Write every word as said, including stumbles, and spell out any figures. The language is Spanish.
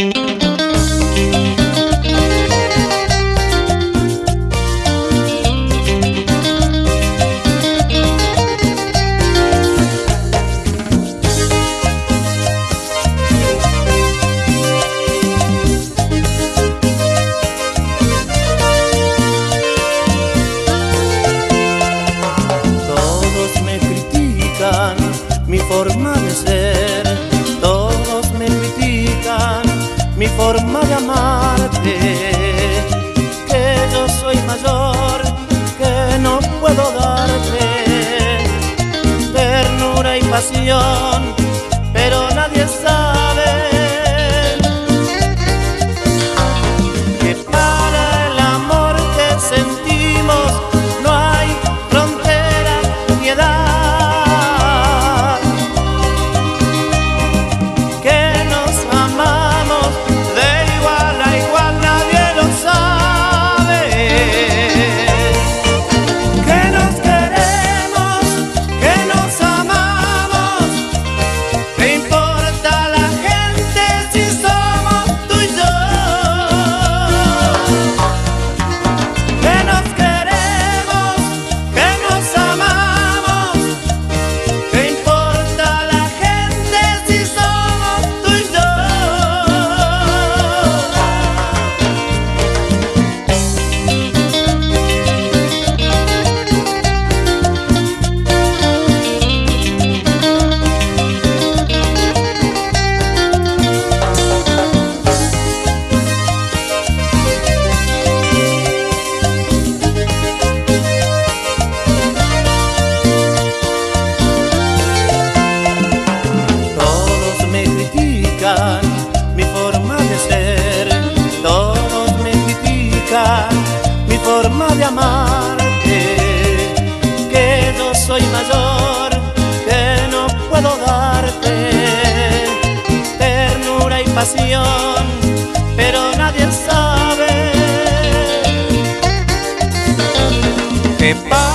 Mi forma de ser, todos me critican mi forma de amarte, que yo soy mayor, que no puedo darte ternura y pasión, pero nadie sabe que para el amor que sentimos no hay frontera ni edad. Mi forma de ser, todos me critican mi forma de amarte, que yo soy mayor, que no puedo darte ternura y pasión, pero nadie sabe que